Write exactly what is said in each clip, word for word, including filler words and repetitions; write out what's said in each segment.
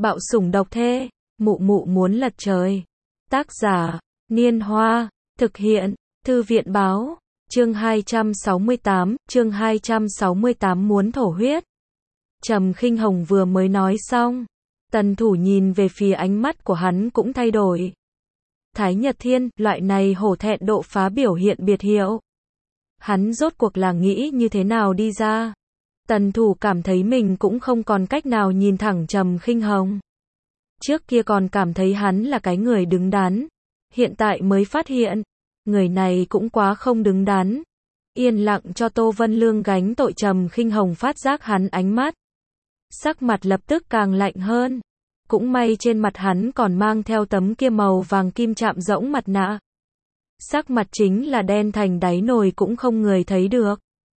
Bạo sủng độc thê, mụ mụ muốn lật trời. Tác giả, Niên Hoa, thực hiện, Thư viện Báo, chương hai trăm sáu mươi tám, chương hai trăm sáu mươi tám muốn thổ huyết. Trầm Khinh Hồng vừa mới nói xong, Tần Thủ nhìn về phía ánh mắt của hắn cũng thay đổi. Thái Nhật Thiên, loại này hổ thẹn độ phá biểu hiện biệt hiệu. Hắn rốt cuộc là nghĩ như thế nào đi ra? Tần Thủ cảm thấy mình cũng không còn cách nào nhìn thẳng Trầm Khinh Hồng. Trước kia còn cảm thấy hắn là cái người đứng đắn, hiện tại mới phát hiện, người này cũng quá không đứng đắn. Yên lặng cho Tô Vân Lương gánh tội. Trầm Khinh Hồng phát giác hắn ánh mắt, sắc mặt lập tức càng lạnh hơn. Cũng may trên mặt hắn còn mang theo tấm kia màu vàng kim chạm rỗng mặt nạ. Sắc mặt chính là đen thành đáy nồi cũng không người thấy được.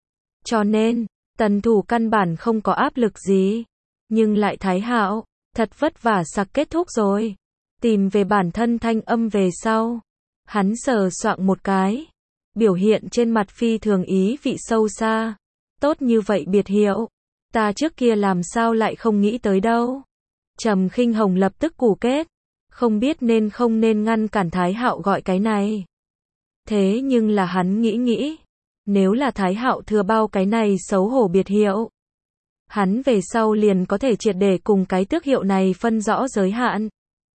Cho nên, Tần Thủ căn bản không có áp lực gì. Nhưng lại Thái Hạo, thật vất vả sặc kết thúc rồi. Tìm về bản thân thanh âm về sau. Hắn sờ soạng một cái. Biểu hiện trên mặt phi thường ý vị sâu xa. Tốt như vậy biệt hiệu. Ta trước kia làm sao lại không nghĩ tới đâu. Trầm Khinh Hồng lập tức củ kết. Không biết nên không nên ngăn cản Thái Hạo gọi cái này. Thế nhưng là hắn nghĩ nghĩ. Nếu là Thái Hạo thừa bao cái này xấu hổ biệt hiệu, hắn về sau liền có thể triệt để cùng cái tước hiệu này phân rõ giới hạn.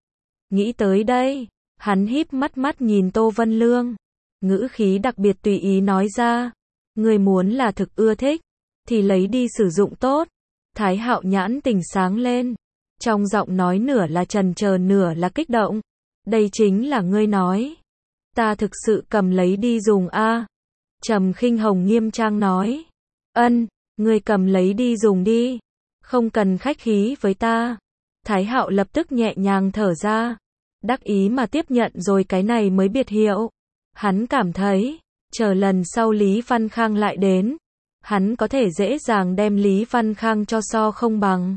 Nghĩ tới đây, hắn híp mắt mắt nhìn Tô Vân Lương, ngữ khí đặc biệt tùy ý nói ra, người muốn là thực ưa thích, thì lấy đi sử dụng tốt. Thái Hạo nhãn tình sáng lên, trong giọng nói nửa là chần chờ nửa là kích động. Đây chính là ngươi nói. Ta thực sự cầm lấy đi dùng a. Trầm Khinh Hồng nghiêm trang nói. Ân, ngươi cầm lấy đi dùng đi. Không cần khách khí với ta. Thái Hạo lập tức nhẹ nhàng thở ra. Đắc ý mà tiếp nhận rồi cái này mới biệt hiệu. Hắn cảm thấy, chờ lần sau Lý Văn Khang lại đến, hắn có thể dễ dàng đem Lý Văn Khang cho so không bằng.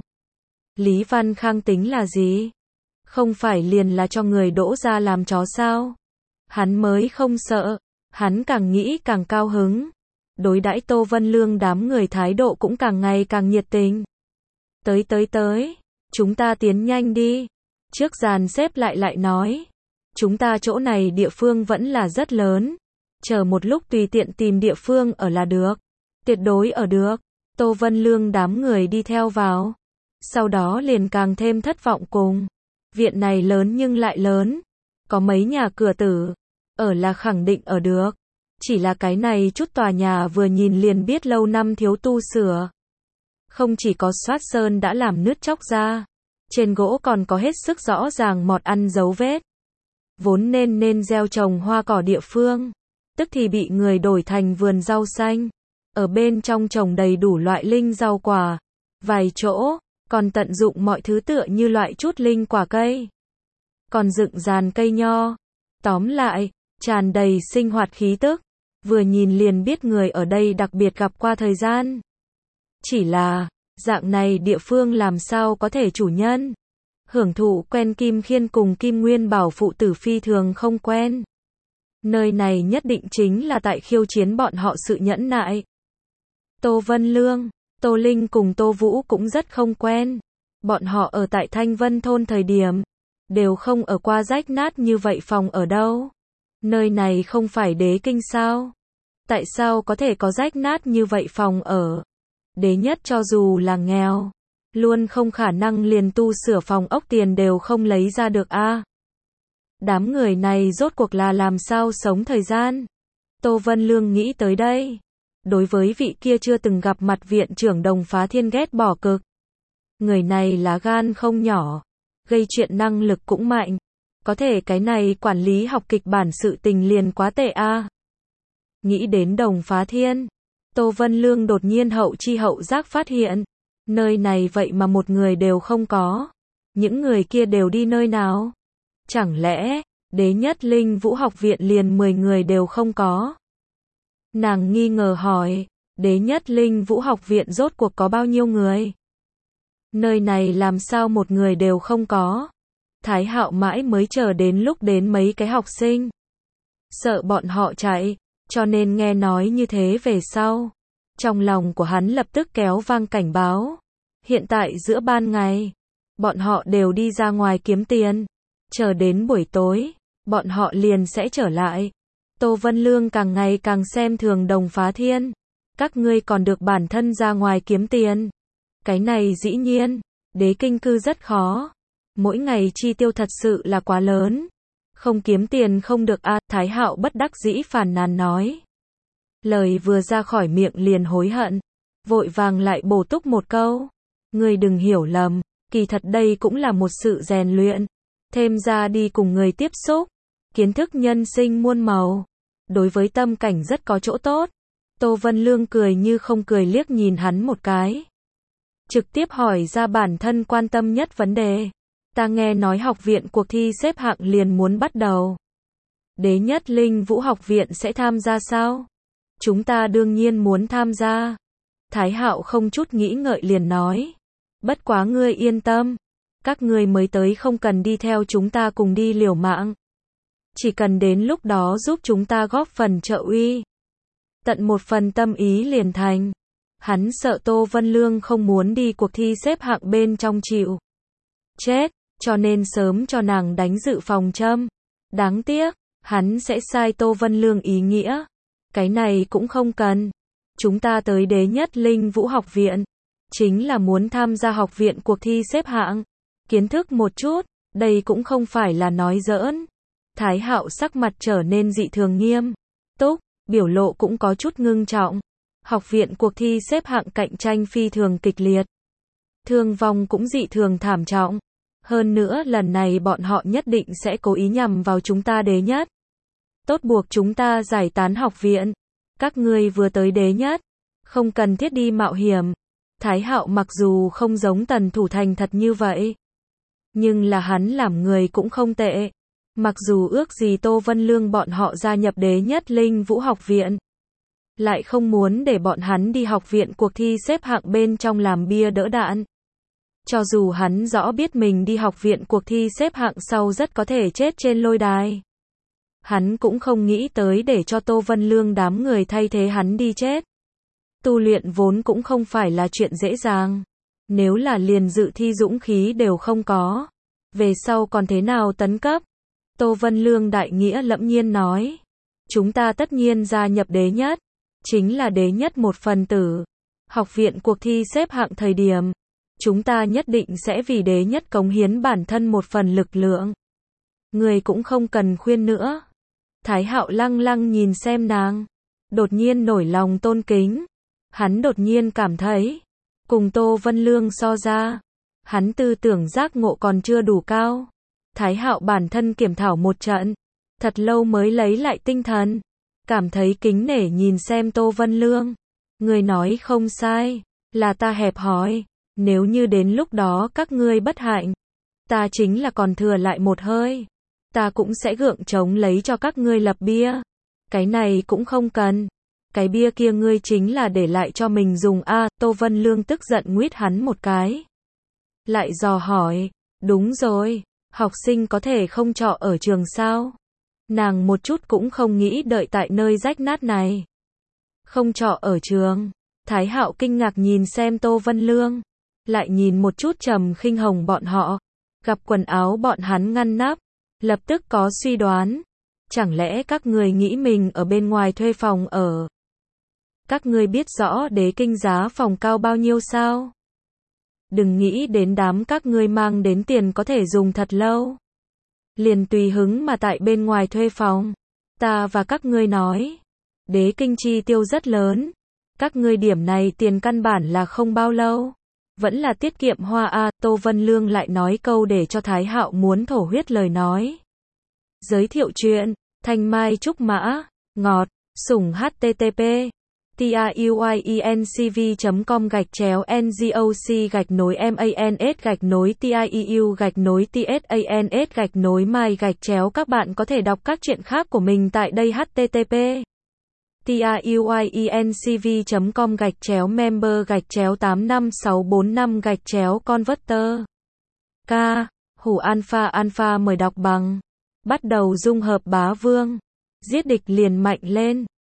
Lý Văn Khang tính là gì? Không phải liền là cho người đỗ ra làm chó sao? Hắn mới không sợ. Hắn càng nghĩ càng cao hứng. Đối đãi Tô Vân Lương đám người thái độ cũng càng ngày càng nhiệt tình. Tới tới tới, chúng ta tiến nhanh đi. Trước dàn xếp lại lại nói. Chúng ta chỗ này địa phương vẫn là rất lớn. Chờ một lúc tùy tiện tìm địa phương ở là được. Tuyệt đối ở được. Tô Vân Lương đám người đi theo vào. Sau đó liền càng thêm thất vọng cùng. Viện này lớn nhưng lại lớn. Có mấy nhà cửa tử. Ở là khẳng định ở được. Chỉ là cái này chút tòa nhà vừa nhìn liền biết lâu năm thiếu tu sửa. Không chỉ có xoát sơn đã làm nứt chóc ra. Trên gỗ còn có hết sức rõ ràng mọt ăn dấu vết. Vốn nên nên gieo trồng hoa cỏ địa phương. Tức thì bị người đổi thành vườn rau xanh. Ở bên trong trồng đầy đủ loại linh rau quả. Vài chỗ, còn tận dụng mọi thứ tựa như loại chút linh quả cây. Còn dựng dàn cây nho. Tóm lại, tràn đầy sinh hoạt khí tức, vừa nhìn liền biết người ở đây đặc biệt gặp qua thời gian. Chỉ là, dạng này địa phương làm sao có thể chủ nhân hưởng thụ quen Kim Khiên cùng Kim Nguyên Bảo phụ tử phi thường không quen. Nơi này nhất định chính là tại khiêu chiến bọn họ sự nhẫn nại. Tô Vân Lương, Tô Linh cùng Tô Vũ cũng rất không quen. Bọn họ ở tại Thanh Vân thôn thời điểm, đều không ở qua rách nát như vậy phòng ở đâu. Nơi này không phải đế kinh sao? Tại sao có thể có rách nát như vậy phòng ở? Đế nhất cho dù là nghèo, luôn không khả năng liền tu sửa phòng ốc tiền đều không lấy ra được a. À, đám người này rốt cuộc là làm sao sống thời gian? Tô Vân Lương nghĩ tới đây. Đối với vị kia chưa từng gặp mặt viện trưởng Đồng Phá Thiên ghét bỏ cực. Người này lá gan không nhỏ, gây chuyện năng lực cũng mạnh. Có thể cái này quản lý học kịch bản sự tình liền quá tệ a. À. Nghĩ đến Đồng Phá Thiên, Tô Vân Lương đột nhiên hậu chi hậu giác phát hiện, nơi này vậy mà một người đều không có. Những người kia đều đi nơi nào? Chẳng lẽ, đế nhất linh vũ học viện liền mười người đều không có? Nàng nghi ngờ hỏi, đế nhất linh vũ học viện rốt cuộc có bao nhiêu người? Nơi này làm sao một người đều không có? Thái Hạo mãi mới chờ đến lúc đến mấy cái học sinh. Sợ bọn họ chạy, cho nên nghe nói như thế về sau. Trong lòng của hắn lập tức kéo vang cảnh báo. Hiện tại giữa ban ngày, bọn họ đều đi ra ngoài kiếm tiền. Chờ đến buổi tối, bọn họ liền sẽ trở lại. Tô Vân Lương càng ngày càng xem thường Đồng Phá Thiên. Các ngươi còn được bản thân ra ngoài kiếm tiền. Cái này dĩ nhiên, đế kinh cư rất khó. Mỗi ngày chi tiêu thật sự là quá lớn. Không kiếm tiền không được a, à, Thái Hạo bất đắc dĩ phàn nàn nói. Lời vừa ra khỏi miệng liền hối hận. Vội vàng lại bổ túc một câu. Ngươi đừng hiểu lầm, kỳ thật đây cũng là một sự rèn luyện. Thêm ra đi cùng người tiếp xúc. Kiến thức nhân sinh muôn màu. Đối với tâm cảnh rất có chỗ tốt. Tô Vân Lương cười như không cười liếc nhìn hắn một cái. Trực tiếp hỏi ra bản thân quan tâm nhất vấn đề. Ta nghe nói học viện cuộc thi xếp hạng liền muốn bắt đầu. Đế nhất Linh Vũ học viện sẽ tham gia sao? Chúng ta đương nhiên muốn tham gia. Thái Hạo không chút nghĩ ngợi liền nói. Bất quá ngươi yên tâm. Các ngươi mới tới không cần đi theo chúng ta cùng đi liều mạng. Chỉ cần đến lúc đó giúp chúng ta góp phần trợ uy. Tận một phần tâm ý liền thành. Hắn sợ Tô Vân Lương không muốn đi cuộc thi xếp hạng bên trong chịu chết, cho nên sớm cho nàng đánh dự phòng châm. Đáng tiếc, hắn sẽ sai Tô Vân Lương ý nghĩa. Cái này cũng không cần. Chúng ta tới Đế Nhất Linh Vũ học viện, chính là muốn tham gia học viện cuộc thi xếp hạng. Kiến thức một chút, đây cũng không phải là nói giỡn. Thái Hạo sắc mặt trở nên dị thường nghiêm túc, biểu lộ cũng có chút ngưng trọng. Học viện cuộc thi xếp hạng cạnh tranh phi thường kịch liệt. Thương vong cũng dị thường thảm trọng. Hơn nữa lần này bọn họ nhất định sẽ cố ý nhằm vào chúng ta Đế Nhất. Tốt buộc chúng ta giải tán học viện. Các ngươi vừa tới Đế Nhất, không cần thiết đi mạo hiểm. Thái Hạo mặc dù không giống Tần Thủ Thành thật như vậy, nhưng là hắn làm người cũng không tệ. Mặc dù ước gì Tô Vân Lương bọn họ gia nhập Đế Nhất Linh Vũ học viện, lại không muốn để bọn hắn đi học viện cuộc thi xếp hạng bên trong làm bia đỡ đạn. Cho dù hắn rõ biết mình đi học viện cuộc thi xếp hạng sau rất có thể chết trên lôi đài, hắn cũng không nghĩ tới để cho Tô Vân Lương đám người thay thế hắn đi chết. Tu luyện vốn cũng không phải là chuyện dễ dàng. Nếu là liền dự thi dũng khí đều không có, về sau còn thế nào tấn cấp? Tô Vân Lương đại nghĩa lẫm nhiên nói. Chúng ta tất nhiên gia nhập Đế Nhất, chính là Đế Nhất một phần tử. Học viện cuộc thi xếp hạng thời điểm, chúng ta nhất định sẽ vì Đế Nhất cống hiến bản thân một phần lực lượng. Người cũng không cần khuyên nữa. Thái Hạo lăng lăng nhìn xem nàng, đột nhiên nổi lòng tôn kính. Hắn đột nhiên cảm thấy, cùng Tô Vân Lương so ra, hắn tư tưởng giác ngộ còn chưa đủ cao. Thái Hạo bản thân kiểm thảo một trận, thật lâu mới lấy lại tinh thần, cảm thấy kính nể nhìn xem Tô Vân Lương. Người nói không sai, là ta hẹp hòi. Nếu như đến lúc đó các ngươi bất hạnh, ta chính là còn thừa lại một hơi, ta cũng sẽ gượng chống lấy cho các ngươi lập bia. Cái này cũng không cần. Cái bia kia ngươi chính là để lại cho mình dùng a. À, Tô Vân Lương tức giận nguyết hắn một cái. Lại dò hỏi, đúng rồi, học sinh có thể không trọ ở trường sao? Nàng một chút cũng không nghĩ đợi tại nơi rách nát này. Không trọ ở trường. Thái Hạo kinh ngạc nhìn xem Tô Vân Lương, lại nhìn một chút Trầm Khinh Hồng bọn họ, gặp quần áo bọn hắn ngăn nắp, lập tức có suy đoán. Chẳng lẽ các người nghĩ mình ở bên ngoài thuê phòng ở? Các ngươi biết rõ Đế Kinh giá phòng cao bao nhiêu sao? Đừng nghĩ đến đám các ngươi mang đến tiền có thể dùng thật lâu. Liền tùy hứng mà tại bên ngoài thuê phòng. Ta và các ngươi nói, Đế Kinh chi tiêu rất lớn. Các ngươi điểm này tiền căn bản là không bao lâu. Vẫn là tiết kiệm hoa a. À, Tô Vân Lương lại nói câu để cho Thái Hạo muốn thổ huyết lời nói. Giới thiệu chuyện, Thanh Mai Trúc Mã, ngọt, sủng http tiuyencv chấm com gạch chéo ngoc gạch nối mans gạch nối tieu gạch nối tsans gạch nối mai gạch chéo. Các bạn có thể đọc các chuyện khác của mình tại đây. Http tiuyencv chấm com gạch chéo member gạch chéo tám năm sáu bốn năm gạch chéo converter. K. Hủ alpha alpha mời đọc bằng. Bắt đầu dung hợp bá vương. Giết địch liền mạnh lên.